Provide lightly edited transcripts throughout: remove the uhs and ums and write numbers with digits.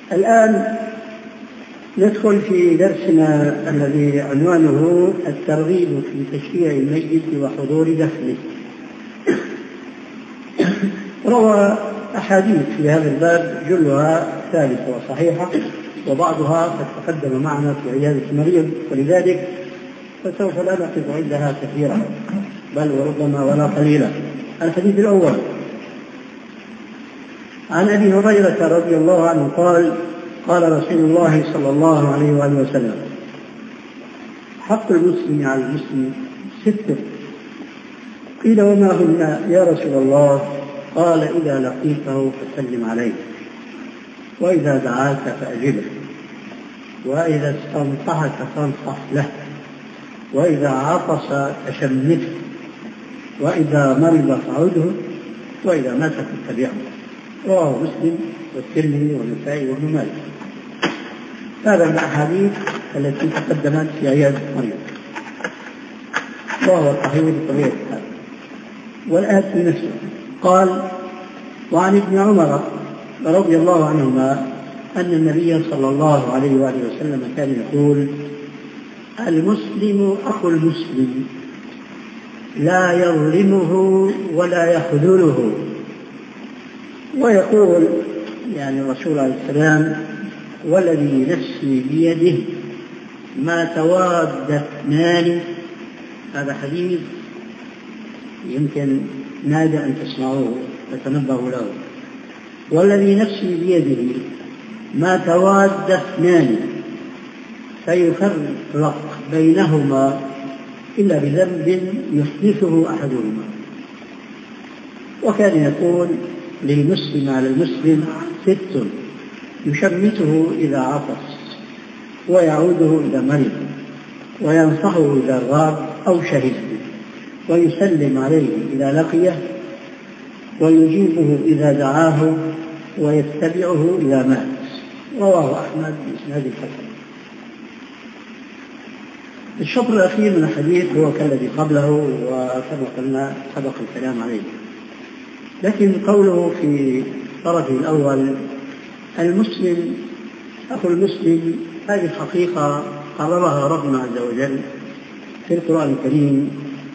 الآن ندخل في درسنا الذي عنوانه الترغيب في تشييع الميت وحضور دفنه. روى أحاديث في هذا الباب جلها ثابتة وصحيحة، وبعضها قد تقدم معنا في عيادة المريض، ولذلك فسوف لا نقف عندها كثيرا بل وربما ولا قليلا. الحديث الأول عن أبي هريرة رضي الله عنه قال: قال رسول الله صلى الله عليه وآله وسلم: حق المسلم على المسلم 6. قيل: وما هن يا رسول الله؟ قال: إذا لقيته فسلم عليه، وإذا دعاك فأجبه، وإذا استنصحك فانصح له، وإذا عطس فشمته، وإذا مرض فعده، وإذا مات فاتبعه. رواه مسلم والترمذي والنسائي وابن ماجه. هذا من الأحاديث التي تقدمت في عيادة مريض، وهو صحيح بطبيعة الحال. والآن في نفسه قال: وعن ابن عمر رضي الله عنهما أن النبي صلى الله عليه وآله وسلم كان يقول: المسلم أخو المسلم لا يظلمه ولا يخذله. ويقول يعني الرسول عليه السلام: والذي نفسي بيده ما تواد اثنان. هذا حديث يمكن نادر أن تسمعوه وتنبهوا له. والذي نفسي بيده ما تواد اثنان فيفرق بينهما إلا بذنب يحدثه أحدهما. وكان يقول للمسلم على المسلم 6: يشمته إذا عطس، ويعوده إذا مرض، وينصحه إذا غاب أو شهد، ويسلم عليه إذا لقيه، ويجيبه إذا دعاه، ويتبعه إذا مات. رواه أحمد بإسناد الحسن. الشطر الأخير من الحديث هو كالذي قبله، وكما قلنا سبق الكلام عليه، لكن قوله في طرفه الأول المسلم أخو المسلم، هذه حقيقة قررها ربنا عز وجل في القرآن الكريم،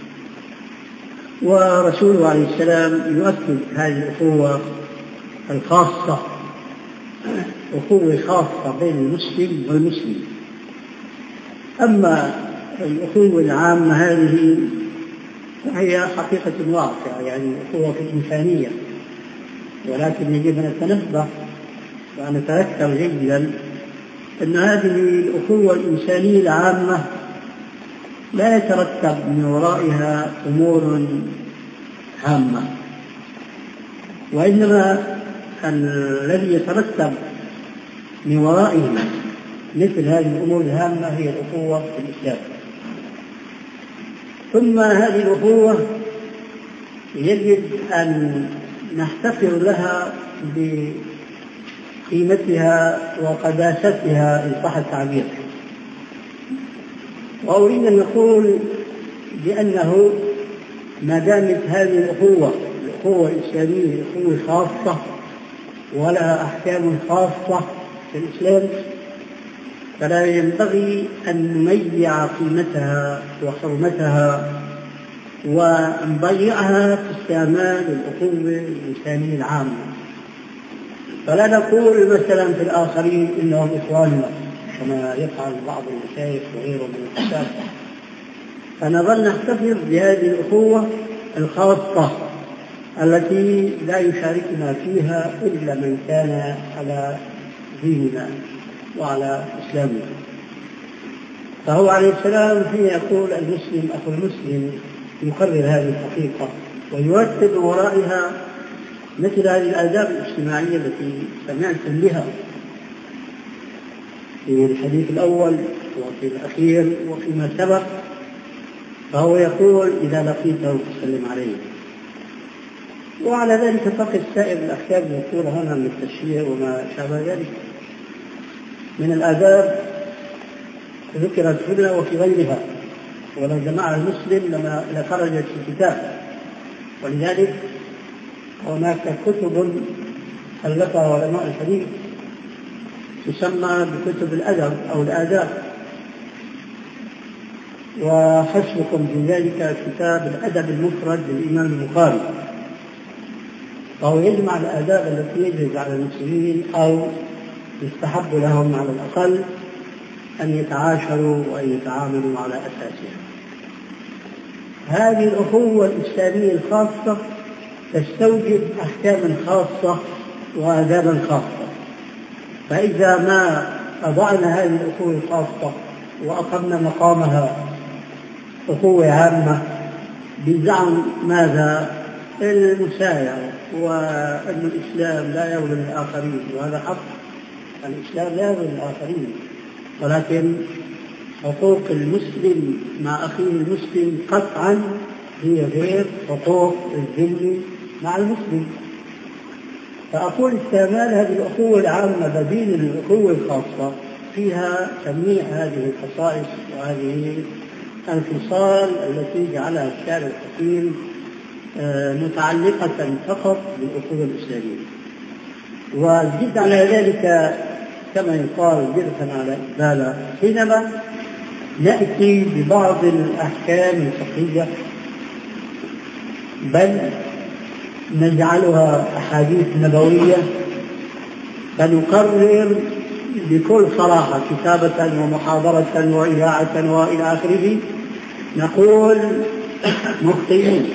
ورسوله عليه السلام يؤكد هذه الأخوة الخاصة، أخوة خاصة بين المسلم والمسلم. أما الأخوة العامة هذه فهي حقيقة واقعة، يعني أخوة إنسانية، ولكن يجب أن نتنبه ونتذكر جيدا أن هذه الأخوة الإنسانية العامة لا يترتب من ورائها أمور هامة، وإنما الذي يترتب من ورائه مثل هذه الأمور الهامة هي الأخوة في الإسلام. ثم هذه الأخوة يجب أن نحتفظ لها بقيمتها وقداستها إن صح التعبير. وأريد أن نقول بأنه ما دامت هذه الأخوة الإسلامية أخوة خاصة ولها أحكام خاصة في الإسلام، فلا ينبغي أن نميع قيمتها وحرمتها ونضيعها في استعمال الأخوة الإنسانية العامة. فلا نقول مثلا في الآخرين إنهم إخواننا كما يفعل بعض المشايخ وغيرهم من الكتاب، فنظل نحتفظ بهذه الأخوة الخاصة التي لا يشاركنا فيها إلا من كان على ديننا وعلى إسلامنا. فهو عليه السلام حين يقول المسلم أخو المسلم يقرر هذه الحقيقة ويرتب ورائها مثل هذه الآداب الاجتماعية التي سمعتم بها في الحديث الأول وفي الأخير وفيما سبق. فهو يقول إذا لقيته فسلم عليه، وعلى ذلك تقف سائر الأحكام المذكورة هنا من التشريع وما شابه ذلك من الآداب ذكرت هنا وفي غيرها، ولو جمع المسلم لخرجت في كتاب. ولذلك هناك كتب ألفها علماء الحديث تسمى بكتب الأدب أو الآداب، وحسبكم في ذلك كتاب الأدب المفرد للإمام البخاري، فهو يجمع الآداب التي يجب على المسلمين أو يستحب لهم على الأقل أن يتعاشروا وأن يتعاملوا على أساسها. هذه الأخوة الإسلامية الخاصة تستوجب أحكاما خاصة وآدابا خاصة، فإذا ما أضعنا هذه الأخوة الخاصة وأقمنا مقامها أخوة عامة بزعم ماذا؟ المسايرة، وأن الإسلام لا يظلم الآخرين، وهذا حق، الإسلام لا يظلم الآخرين، ولكن حقوق المسلم مع أخيه المسلم قطعا هي غير حقوق الذمي مع المسلم. فأقول استعمال هذه الأخوة العامة بديل الأخوة الخاصة فيها تجميع هذه الخصائص وهذه الخصال التي جعلها الشارع الحكيم متعلقة فقط بالأخوة الإسلامية. وزد على ذلك كما يقال جرفا على إقبالا، حينما نأتي ببعض الأحكام الفقهية بل نجعلها أحاديث نبوية فنقرر بكل صراحة كتابة ومحاضرة وإذاعة وإلى آخره، نقول مخطئين.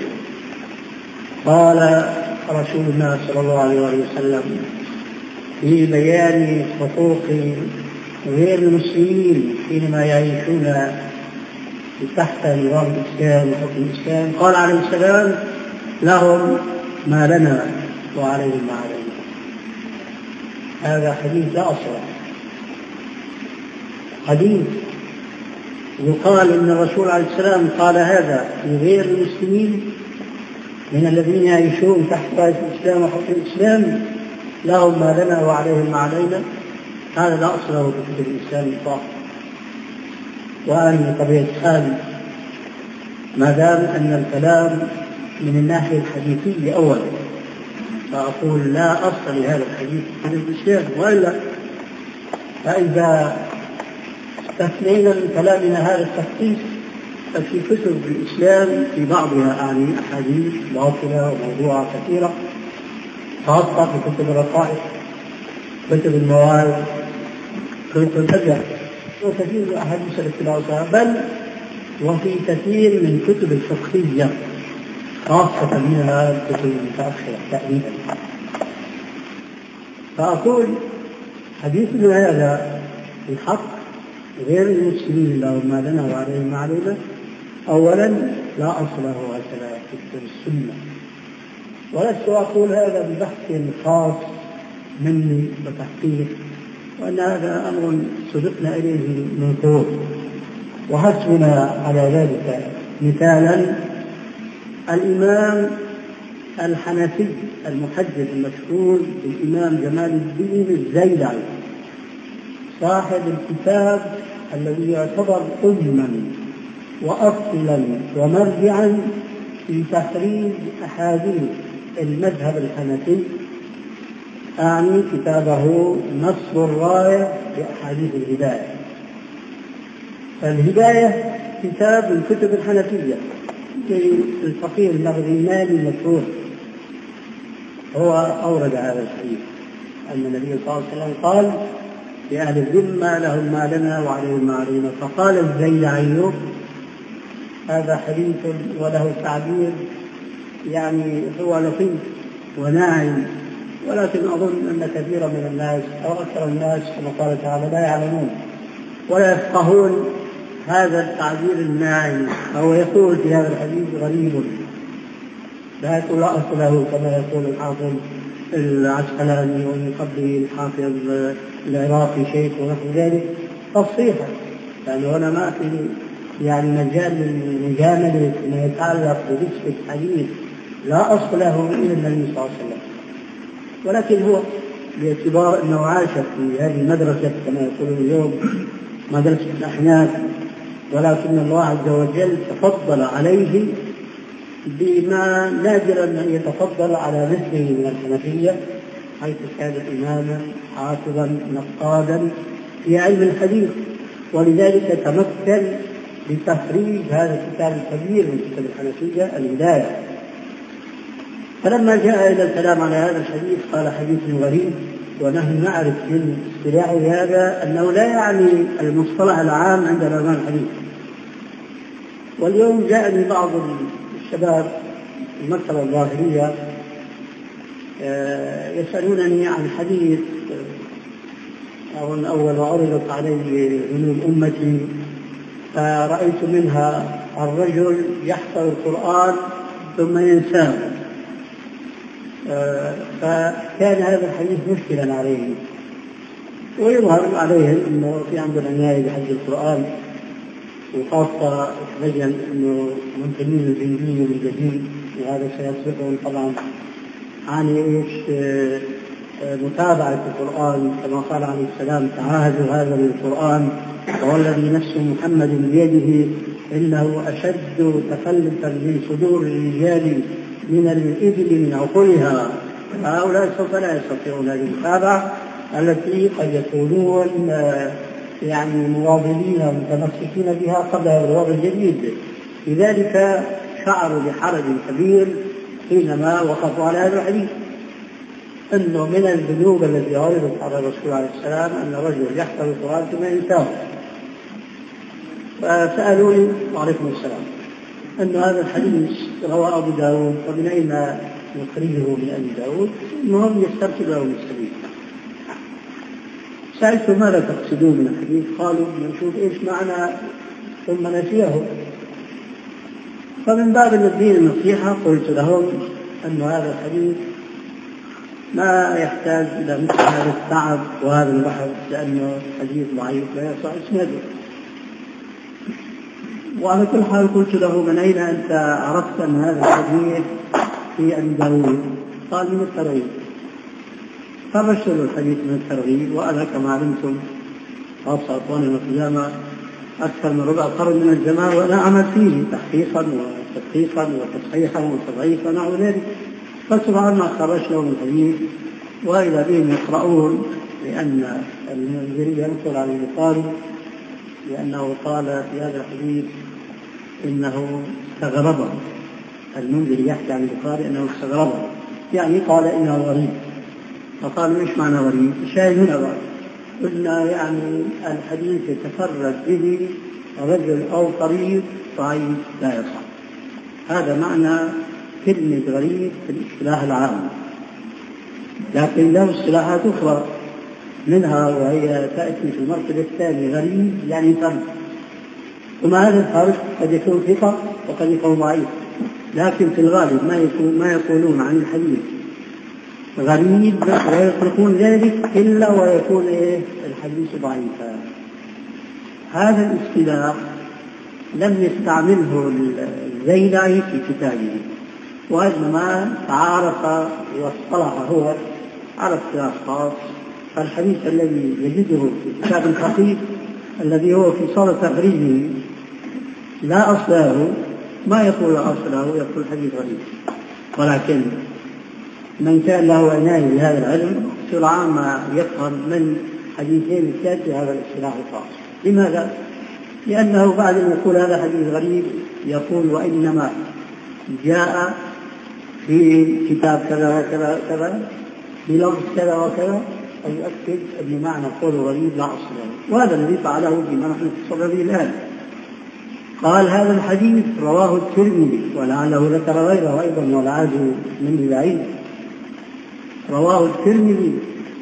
قال رسول الله صلى الله عليه وسلم في بيان حقوق غير المسلمين حينما يعيشون تحت نظام الإسلام وحكم الإسلام، قال عليه السلام: لهم ما لنا وعليهم ما علينا. هذا حديث لا أصل له، حديث يقال إن الرسول عليه السلام قال هذا لغير المسلمين من الذين يعيشون تحت راية الإسلام وحكم الإسلام: لهم ما لنا وعليهم ما علينا. هذا لا أصل له في كتب الإسلام الطاهر. وأنا بطبيعة الحال ما دام أن الكلام من الناحية الحديثية أولا، فأقول لا أصل لهذا الحديث في الإسلام، وإلا فإذا استثنينا من كلامنا هذا التخصيص ففي كتب الإسلام في بعضها أحاديث باطلة وموضوعة كثيرة، خاصة في كتب الرقائق، كتب الموارد، كتب الفجر، وكثير من أحاديث الاتباع، بل وفي كثير من كتب الفقهية خاصة منها الكتب المتأخرة تقريبا. فأقول حديثنا هذا الحق غير المسلمين لهم ما لنا وعليهم ما علينا أولا لا أصل له هكذا في كتب السنة، ولست أقول هذا ببحث خاص مني وتحقيق، وأن هذا أمر سبقنا إليه من قرون. وحسبنا على ذلك مثالا الإمام الحنفي المحدث المشهور بالإمام جمال الدين الزيلعي، صاحب الكتاب الذي يعتبر أما وأصلا ومرجعا في تخريج أحاديث المذهب الحنفي، أعني كتابه نصب الراية بأحاديث الهداية. الهداية كتاب من كتب الحنفية للفقيه المغربي المشهور، هو أورد هذا الحديث أن النبي صلى الله عليه وسلم قال: لأهل الذمة لهم ما لنا وعليهم ما علينا. فقال الزيلعي: هذا حديث وله تعبير يعني هو لطيف وناعم، ولكن أظن أن كثيرا من الناس أو أكثر الناس كما قال تعالى لا يعلمون ولا يفقهون هذا التعبير الناعم. أو يقول في هذا الحديث غريب، لا يقول لا أصل له كما يقول الحافظ العسقلاني ومن قبله الحافظ العراقي شيخ ونحو ذلك تصحيحا، يعني هنا ما في يعني مجال للمجاملة ما يتعلق بنسبة الحديث لا أصل له إلى النبي صلى الله عليه وسلم، ولكن هو باعتبار أنه عاش في هذه المدرسة كما يقولون اليوم مدرسة الأحناف، ولكن الله عز وجل تفضل عليه بما نادرا أن يتفضل على مثله من الحنفية، حيث كان إماما حافظا نقادا في علم الحديث، ولذلك تمكن بتخريج هذا الكتاب الكبير من كتب الحنفية الهداية. فلما جاء إلى الكلام على هذا الحديث قال حديث غريب، ونحن نعرف من اصطلاح هذا أنه لا يعني المصطلح العام عند علماء الحديث. واليوم جاءني بعض الشباب المكتبة الظاهرية يسألونني عن حديث أول وعرضت علي ذنوب أمتي، فرأيت منها الرجل يحفظ القرآن ثم ينساه، فكان هذا الحديث مشكلا عليه. ويظهر عليهم أنه في عندنا عناية بحفظ القرآن، وخاصة تبين أنه منتمين الجندية من جديد، وهذا سيصبحهم طبعا عن متابعة القرآن كما قال عليه السلام: تعاهدوا هذا القرآن والذي نفس محمد بيده إنه أشد تخلفا من صدور الرجال من الإبل من عقولها. هؤلاء سوف لا يستطيعون هذه المتابعة التي قد يكونون يعني مواظبين ومتمسكين بها قبل هذا الوضع الجديد. لذلك شعروا بحرج كبير حينما وقفوا على هذا الحديث، أنه من الذنوب التي عرضت على الرسول عليه السلام أن الرجل يحفظ القرآن ثم ينساه. فسألوني وعليكم السلام أن هذا الحديث روى أبو داود، فمن أين نخرجه من أبي داود؟ المهم يسترسل له السبيل. سألت ماذا تقصدون من الحديث؟ قالوا نشوف إيش معنى ثم نسيه. فمن باب الدين النصيحة قلت لهم أن هذا الحديث ما يحتاج إلى مثل هذا التعب وهذا البحث، لأنه حديث ضعيف لا يصح إسناده. وعلى كل حال قلت له: من أين أنت عرفت أن هذا الحديث في أبي داود؟ قال: من الترغيب. فبشر الحديث من الترغيب، وأنا كما علمتم خاصة أخواننا في الجامعة أكثر من ربع قرن من الزمان وأنا أعمل فيه تحقيقا وتدقيقا وتصحيحا وتضعيفا ونحو ذلك. فسبحان الله خرج لهم الحديث وإذا بهم يقرؤون، لأن المنذري ينقل عن البخاري لأنه قال في هذا الحديث إنه استغربه. المنذري يحكي عن البخاري أنه استغربه، يعني قال إنه غريب. فقالوا: إيش معنى غريب؟ الشاهد هنا بقى قلنا يعني الحديث يتفرد به رجل أو طريق ضعيف لا يصح. هذا معنى كلمة غريب في الاصطلاح العام، لكن له اصطلاحات أخرى منها وهي تأتي في المرتبة الثانية. غريب يعني فرد، ثم هذا الفرد قد يكون ثقة وقد يكون ضعيف، لكن في الغالب ما يقولون عن الحديث غريب ويطلقون ذلك إلا ويكون الحديث ضعيفا. هذا الاصطلاح لم يستعمله الزيلعي في كتابه، وإنما تعارف واصطلح هو على اصطلاح خاص. فالحديث الذي يجده في كتاب الخطيب الذي هو في صالة تخريجه لا أصله، ما يقول أصله، يقول حديث غريب. ولكن من كان له عناية بهذا العلم سرعان ما يفهم من حديثين الثالث هذا الاصطلاح الخاص. لماذا؟ لأنه بعد أن يقول هذا حديث غريب يقول: وإنما جاء في كتاب كذا وكذا كذا بلفظ كذا وكذا، يؤكد أن معنى قول غريب لا أصل له. وهذا الذي فعله فيما نحن نتصل به الآن. قال: هذا الحديث رواه الترمذي، ولعله ذكر غيره أيضا والعاد منه بعيد. رواه الترمذي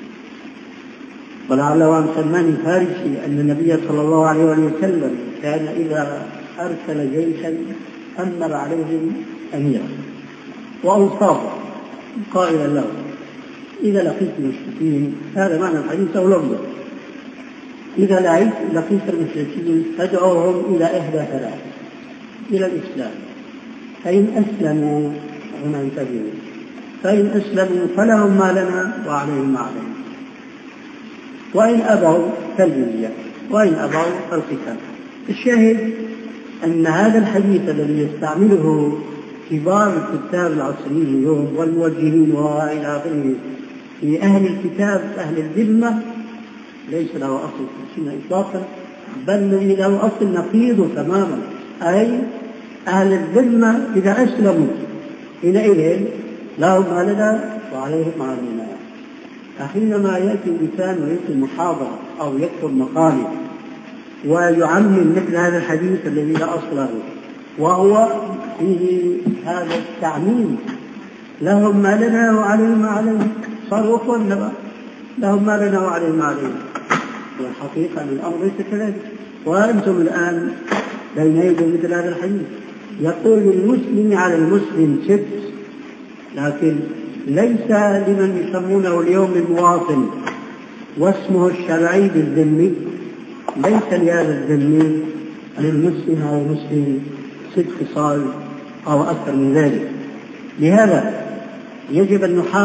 ولعله عن سلمان الفارسي أن النبي صلى الله عليه وسلم كان إذا أرسل جيشا أمر عليهم أميرا وأوصاه قائلا له: إذا لقيت المشركين، هذا معنى الحديث أو لفظه، إذا لقيت المشركين فادعوهم إلى إحدى ثلاث: إلى الإسلام، فإن أسلموا هنا انتبهوا، فإن أسلموا فلهم ما لنا وعليهم ما عليهم، وإن أبوا فالجزية، وإن أبوا فالقتال. الشاهد أن هذا الحديث الذي يستعمله كبار الكتاب العصريين اليوم والموجهين وإلى آخره في أهل الكتاب أهل الذمة ليس له أصل في السنة إطلاقا، بل الذي له أصل نقيض تماما، أي أهل الذمة إذا أسلموا حينئذ لهم ما لنا وعليهم ما علينا. حينما يأتي الإنسان ويلقي محاضرة أو يكتب مقالة ويعمم مثل هذا الحديث الذي لا أصل له وهو فيه هذا التعميم، لهم ما لنا وعليهم ما عليهم، صاروا أخوة النبأ، لهم ما لنا وعليهم ما عليهم. والحقيقة من الأمر ليس كذلك. وأنتم الآن بين يدي مثل هذا الحديث يقول للمسلم على المسلم ست، لكن ليس لمن يسمونه اليوم المواطن واسمه الشرعي بالذمي، ليس لهذا الذمي للمسلم على المسلم ست خصال أو أكثر من ذلك. لهذا يجب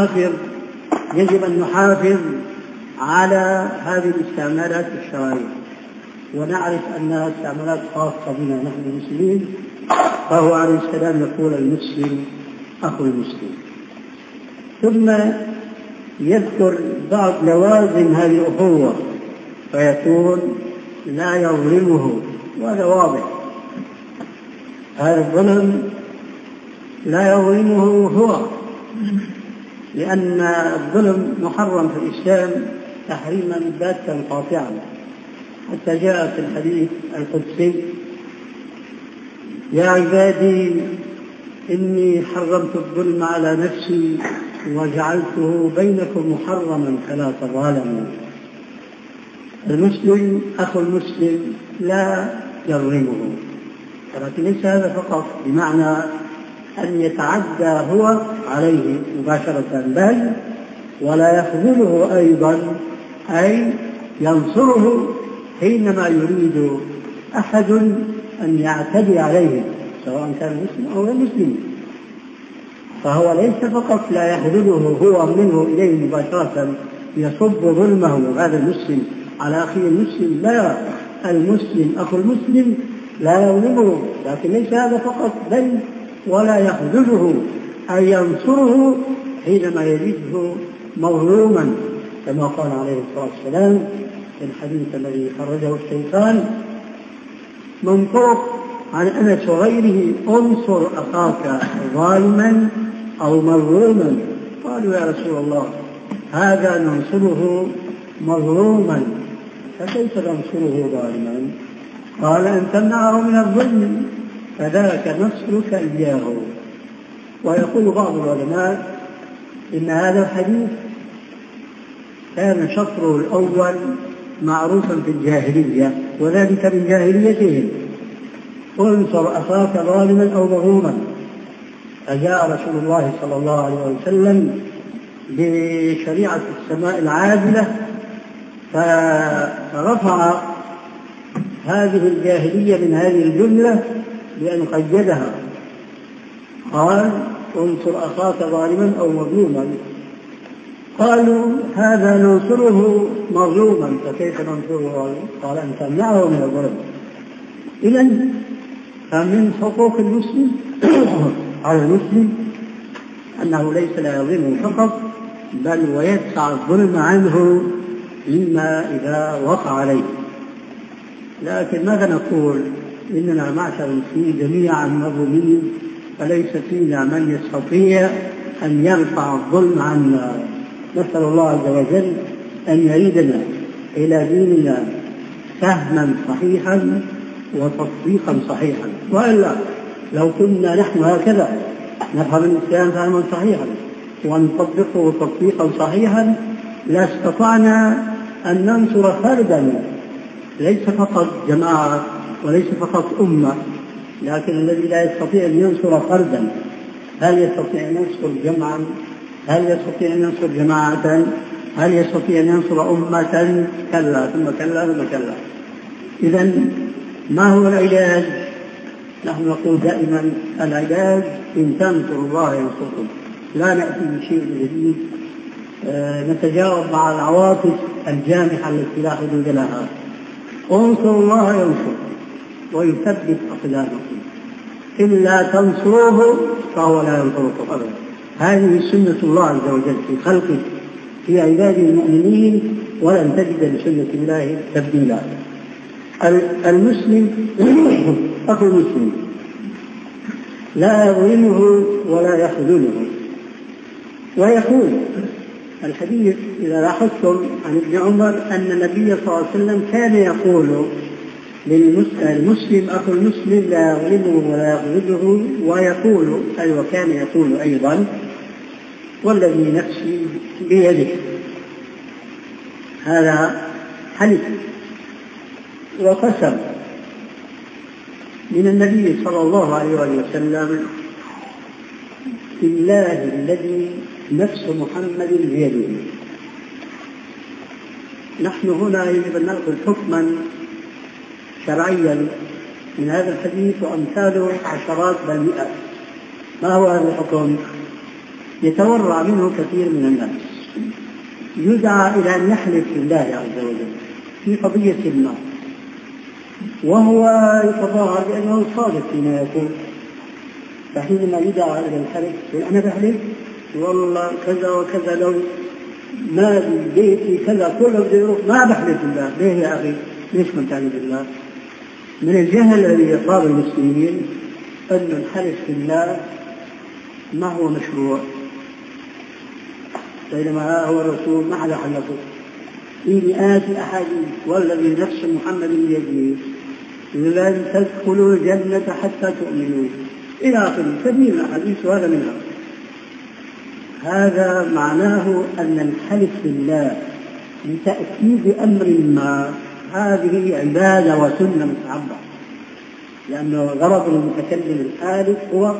أن نحافظ على هذه الاستعمالات الشرعية، ونعرف أنها استعمالات خاصة بنا نحن المسلمين. فهو عليه السلام يقول المسلم أخو المسلم، ثم يذكر بعض لوازم هذه الأخوة فيقول لا يظلمه، وهذا واضح، هذا الظلم لا يظلمه هو، لأن الظلم محرم في الإسلام تحريما باتا قاطعا، حتى جاء في الحديث القدسي يا عبادي إني حرمت الظلم على نفسي وجعلته بينكم محرما فلا تظالموا. المسلم أخو المسلم لا يظلمه، ولكن ليس هذا فقط بمعنى أن يتعدى هو عليه مباشرة، بل ولا يخذله أيضا، أي ينصره حينما يريد أحد أن يعتدي عليه سواء كان مسلم أو غير مسلم. فهو ليس فقط لا يخذله هو منه إليه مباشرة يصب ظلمه هذا المسلم على أخيه المسلم، لا، المسلم أخو المسلم لا يظلمه، لكن ليس هذا فقط، بل ولا يخذله أي ينصره حينما يجده مظلوما، كما قال عليه الصلاة والسلام في الحديث الذي خرجه الشيخان من طرق عن أنس وغيره انصر أخاك ظالما أو مظلوما. قالوا يا رسول الله هذا ننصره مظلوما فكيف ننصره ظالما؟ قال أن تمنعه من الظلم فذاك نصرك إياه. ويقول بعض العلماء إن هذا الحديث كان شطره الأول معروفا في الجاهلية، وذلك من جاهليتهم انصر أخاك ظالما أو مظلوما. فجاء رسول الله صلى الله عليه وسلم بشريعة السماء العادلة فرفع هذه الجاهلية من هذه الجملة بأن قيدها، قال انصر أخاك ظالما أو مظلوما. قالوا هذا ننصره مظلوما فكيف ننصره ظالما؟ قال أن تمنعه من الظلم. إذن فمن حقوق المسلم على المسلم أنه ليس لا يظلمه فقط، بل ويدفع الظلم عنه إما إذا وقع عليه. لكن ماذا نقول؟ إننا معشر المسلمين جميعا مظلومين، فليس فينا من يستطيع أن يرفع الظلم عنا. نسأل الله عز وجل أن يريدنا إلى ديننا فهما صحيحا وتطبيقا صحيحا، وإلا لو كنا نحن هكذا نفهم الإسلام فهما صحيحا ونطبقه تطبيقا صحيحا لاستطعنا أن ننصر فردا، ليس فقط جماعة وليس فقط أمة، لكن الذي لا يستطيع أن ينصر فردا هل يستطيع أن ينصر جمعا؟ هل يستطيع أن ينصر جماعة؟ هل يستطيع أن ينصر أمة؟ كلا ثم كلا ثم كلا. إذن ما هو العلاج؟ نحن نقول دائما العلاج إن تنصر الله ينصركم، لا نأتي بشيء جديد نتجاوب مع العواطف الجامحة التي لا حدود لها. انصر الله ينصر ويثبت أقدامكم، إلا تنصروه فهو لا ينصركم أبدا. هذه سنة الله عز وجل في خلقه، في عباد المؤمنين ولن تجد لسنة الله تبديلا. المسلم أخو المسلم لا يظلمه ولا يخذله. ويقول الحديث إذا لاحظتم عن ابن عمر أن النبي صلى الله عليه وسلم كان يقول للمسلم أخو المسلم لا يظلمه ولا يخذله، ويقول وكان يقول أيضا والذي نفسي بيده. هذا حلف وقسم من النبي صلى الله عليه وسلم بالله الذي نفس محمد بيده. نحن هنا يجب أن نأخذ حكما شرعيا من هذا الحديث وأمثاله عشرات بل مئات. ما هو هذا الحكم؟ يتورع منه كثير من الناس، يدعى إلى أن يحلف بالله عز وجل في قضية ما، وهو يتظاهر بأنه صادق فيما يقول، فحينما يدعى إلى الحلف يقول أنا بحلف والله كذا وكذا، لو ما بيتي كذا كله بده يروح، ما بحلف بالله. ليه يا أخي؟ ليش ما تحلف بالله؟ من الجهل الذي يصاب المسلمين أن الحلف بالله ما هو مشروع، بينما هو الرسول ما حدا حلفه في مئات الأحاديث والذي نفس محمد بيده لن تدخلوا الجنة حتى تؤمنوا إلى آخره، كثير من الأحاديث وهذا منها. هذا معناه أن الحلف بالله لتأكيد أمر ما هذه عبادة وسنة متعبدة، لأن غرض المتكلم الحالف هو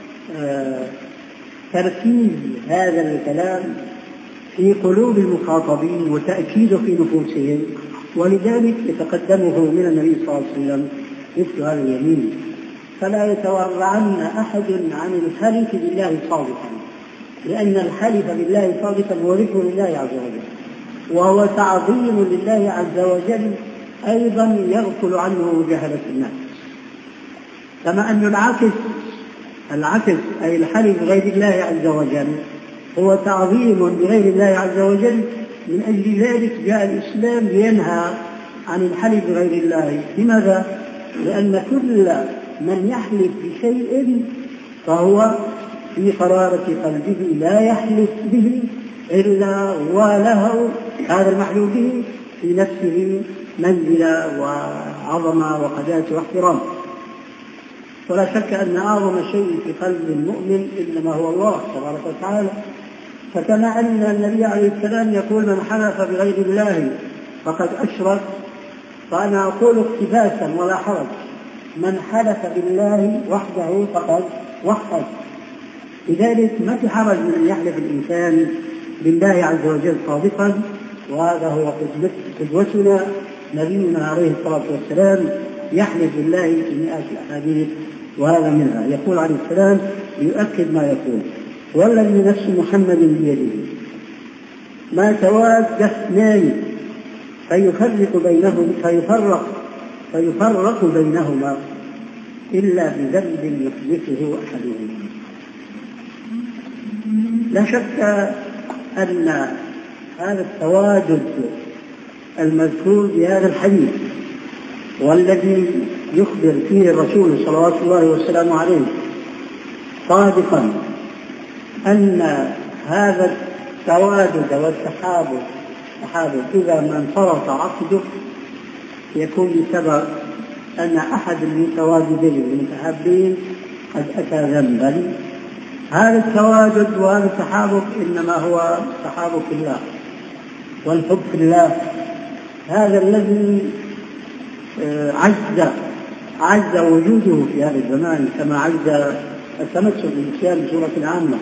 تركيز هذا الكلام في قلوب المخاطبين وتأكيده في نفوسهم، ولذلك يتقدمه من النبي صلى الله عليه وسلم مثل هذا اليمين. فلا يتورعن أحد عن الحلف بالله صادقا، لأن الحلف بالله صادقا هو ذكر لله عز وجل وهو تعظيم لله عز وجل، أيضا يغفل عنه جهلة الناس. كما أن العكس أي الحلف بغير الله عز وجل هو تعظيم لغير الله عز وجل. من أجل ذلك جاء الإسلام لينهى عن الحلف بغير الله. لماذا؟ لأن كل من يحلف بشيء فهو في قرارة قلبه لا يحلف به إلا وله هذا المحلوف به في نفسه منزلة وعظمة وقداسة واحترام. ولا شك أن أعظم شيء في قلب المؤمن إنما هو الله تبارك وتعالى. فكما أن النبي عليه السلام يقول من حلف بغير الله فقد أشرك، فأنا أقول اقتباسا ولا حرج من حلف بالله وحده فقد وحد. لذلك ما في حرج من أن يحلف الإنسان بالله عز وجل صادقا، وهذا هو قدوتنا نبينا عليه الصلاة والسلام يحلف بالله في مئات الأحاديث وهذا منها. يقول عليه السلام يؤكد ما يقول والذي نفس محمد بيده ما تواد اثنان فيفرق بينهما إلا بذنب يحدثه أحدهما. لا شك أن هذا التواجد المذكور بهذا الحديث والذي يخبر فيه الرسول صلوات الله وسلامه عليه صادقا أن هذا التواجد والتحابب إذا ما انفرط عقده يكون بسبب أن أحد المتواجدين المتحابين قد أتى ذنبا. هذا التواجد وهذا التحابب إنما هو تحابب الله والحب في الله، هذا الذي عز وجوده في هذا الزمان كما عز التمسك بالإسلام بصورة عامة.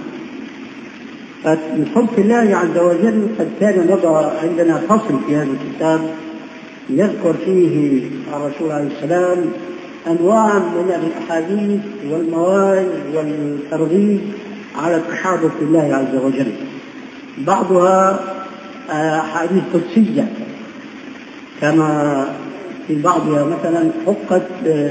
فالحب في الله عز وجل قد كان مضى عندنا فصل في هذا الكتاب يذكر فيه الرسول عليه السلام أنواع من الأحاديث والمواعظ والترغيب على التحابب في الله عز وجل. بعضها أحاديث قدسية كما في بعضها مثلا حقت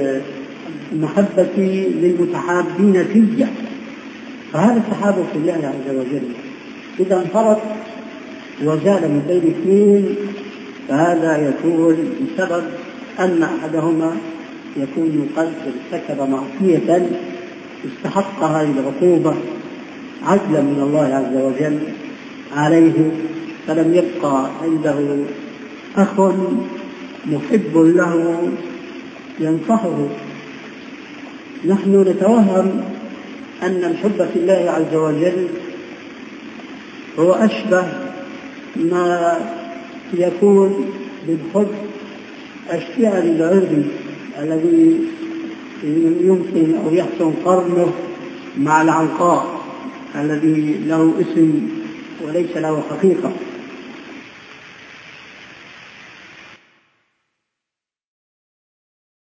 محبتي للمتحابين فيا. فهذا التحابب في الله عز وجل إذا انفرط وزال من بين اثنين، فهذا يكون بسبب أن أحدهما يكون قد ارتكب معصية استحق هذه العقوبة عدلا من الله عز وجل عليه، فلم يبقى عنده أخ محب له ينصحه. نحن نتوهم أن الحب في الله عز وجل هو أشبه ما يكون بالحب الشعر العربي الذي يمكن أو يحسن قرنه مع العنقاء الذي له اسم وليس له حقيقة.